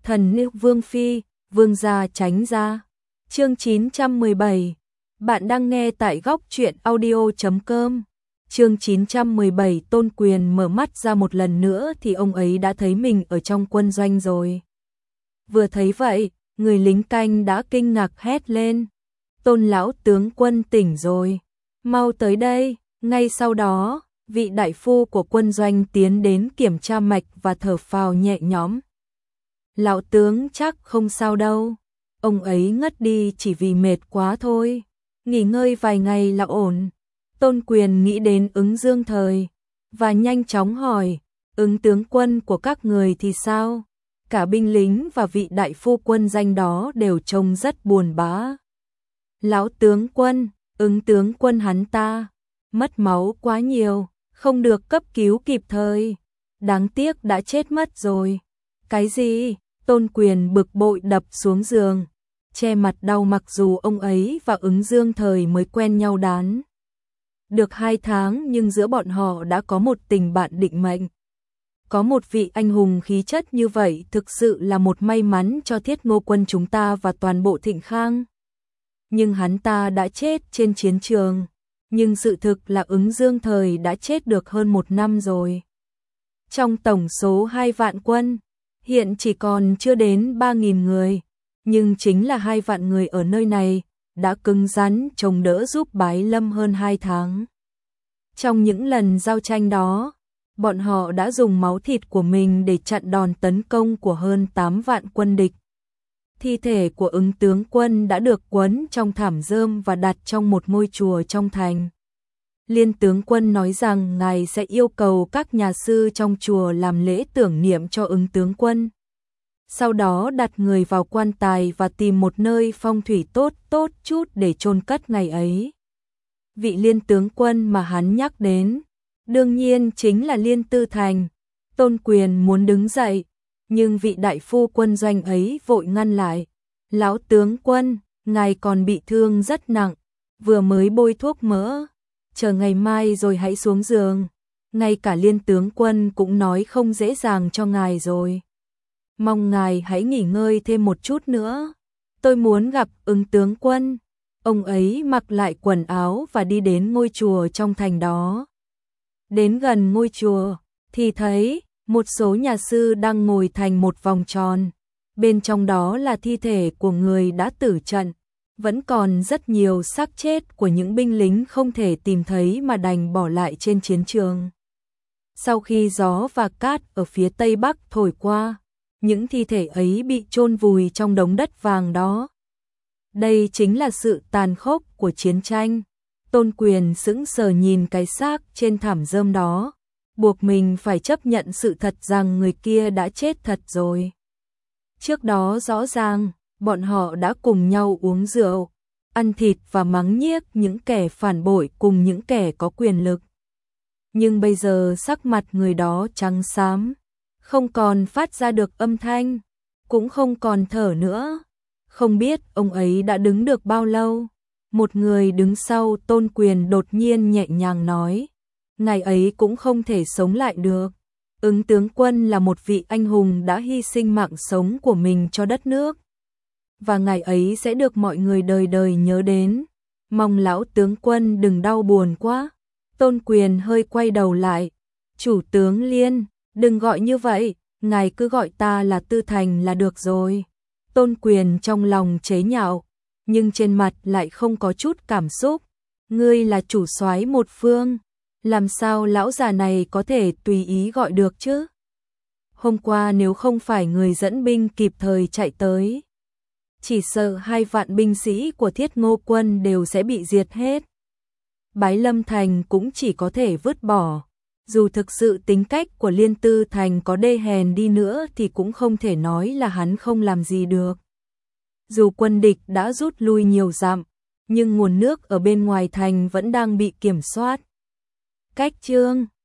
Thần nữ Vương Phi, Vương gia tránh ra. Chương 917. Bạn đang nghe tại góc truyện audio.com. Chương 917. Tôn Quyền mở mắt ra một lần nữa thì ông ấy đã thấy mình ở trong quân doanh rồi. Vừa thấy vậy, người lính canh đã kinh ngạc hét lên. Tôn lão tướng quân tỉnh rồi. Mau tới đây. Ngay sau đó, vị đại phu của quân doanh tiến đến kiểm tra mạch và thở phào nhẹ nhõm. Lão tướng chắc không sao đâu. Ông ấy ngất đi chỉ vì mệt quá thôi. Nghỉ ngơi vài ngày là ổn. Tôn Quyền nghĩ đến Ứng Dương Thời và nhanh chóng hỏi, Ứng tướng quân của các người thì sao? Cả binh lính và vị đại phu quân danh đó đều trông rất buồn bã. Lão tướng quân, Ứng tướng quân hắn ta mất máu quá nhiều, không được cấp cứu kịp thời. Đáng tiếc đã chết mất rồi. Cái gì? Tôn Quyền bực bội đập xuống giường, che mặt đau mặc dù ông ấy và Ứng Dương Thời mới quen nhau đán được 2 tháng nhưng giữa bọn họ đã có một tình bạn định mệnh. Có một vị anh hùng khí chất như vậy thực sự là một may mắn cho Thiết Ngô quân chúng ta và toàn bộ Thịnh Khang. Nhưng hắn ta đã chết trên chiến trường, nhưng sự thực là Ứng Dương Thời đã chết được hơn 1 năm rồi. Trong tổng số 2 vạn quân, hiện chỉ còn chưa đến 3.000 người, nhưng chính là 2 vạn người ở nơi này đã cứng rắn chống đỡ giúp Bái Lâm hơn 2 tháng. Trong những lần giao tranh đó, bọn họ đã dùng máu thịt của mình để chặn đòn tấn công của hơn 8 vạn quân địch. Thi thể của Ứng tướng quân đã được quấn trong thảm rơm và đặt trong một ngôi chùa trong thành. Liên tướng quân nói rằng ngài sẽ yêu cầu các nhà sư trong chùa làm lễ tưởng niệm cho Ứng tướng quân. Sau đó đặt người vào quan tài và tìm một nơi phong thủy tốt chút để chôn cất ngày ấy. Vị Liên tướng quân mà hắn nhắc đến, đương nhiên chính là Liên Tư Thành. Tôn Quyền muốn đứng dậy, nhưng vị đại phu quân doanh ấy vội ngăn lại. Lão tướng quân, ngài còn bị thương rất nặng, vừa mới bôi thuốc mỡ. Chờ ngày mai rồi hãy xuống giường. Ngay cả Liên tướng quân cũng nói không dễ dàng cho ngài rồi. Mong ngài hãy nghỉ ngơi thêm một chút nữa. Tôi muốn gặp Ứng tướng quân. Ông ấy mặc lại quần áo và đi đến ngôi chùa trong thành đó. Đến gần ngôi chùa thì thấy một số nhà sư đang ngồi thành một vòng tròn. Bên trong đó là thi thể của người đã tử trận. Vẫn còn rất nhiều xác chết của những binh lính không thể tìm thấy mà đành bỏ lại trên chiến trường. Sau khi gió và cát ở phía tây bắc thổi qua, những thi thể ấy bị chôn vùi trong đống đất vàng đó. Đây chính là sự tàn khốc của chiến tranh. Tôn Quyền sững sờ nhìn cái xác trên thảm rơm đó, buộc mình phải chấp nhận sự thật rằng người kia đã chết thật rồi. Trước đó rõ ràng, bọn họ đã cùng nhau uống rượu, ăn thịt và mắng nhiếc những kẻ phản bội cùng những kẻ có quyền lực. Nhưng bây giờ sắc mặt người đó trắng xám, không còn phát ra được âm thanh, cũng không còn thở nữa. Không biết ông ấy đã đứng được bao lâu. Một người đứng sau Tôn Quyền đột nhiên nhẹ nhàng nói, ngày ấy cũng không thể sống lại được. Ứng tướng quân là một vị anh hùng đã hy sinh mạng sống của mình cho đất nước. Và ngày ấy sẽ được mọi người đời đời nhớ đến. Mong lão tướng quân đừng đau buồn quá. Tôn Quyền hơi quay đầu lại. Chủ tướng Liên, đừng gọi như vậy, ngài cứ gọi ta là Tư Thành là được rồi. Tôn Quyền trong lòng chế nhạo, nhưng trên mặt lại không có chút cảm xúc. Ngươi là chủ soái một phương, làm sao lão già này có thể tùy ý gọi được chứ? Hôm qua nếu không phải người dẫn binh kịp thời chạy tới, chỉ sợ 2 vạn binh sĩ của Thiết Ngô quân đều sẽ bị diệt hết. Bái Lâm Thành cũng chỉ có thể vứt bỏ. Dù thực sự tính cách của Liên Tư Thành có đê hèn đi nữa thì cũng không thể nói là hắn không làm gì được. Dù quân địch đã rút lui nhiều dặm, nhưng nguồn nước ở bên ngoài thành vẫn đang bị kiểm soát. Cách chương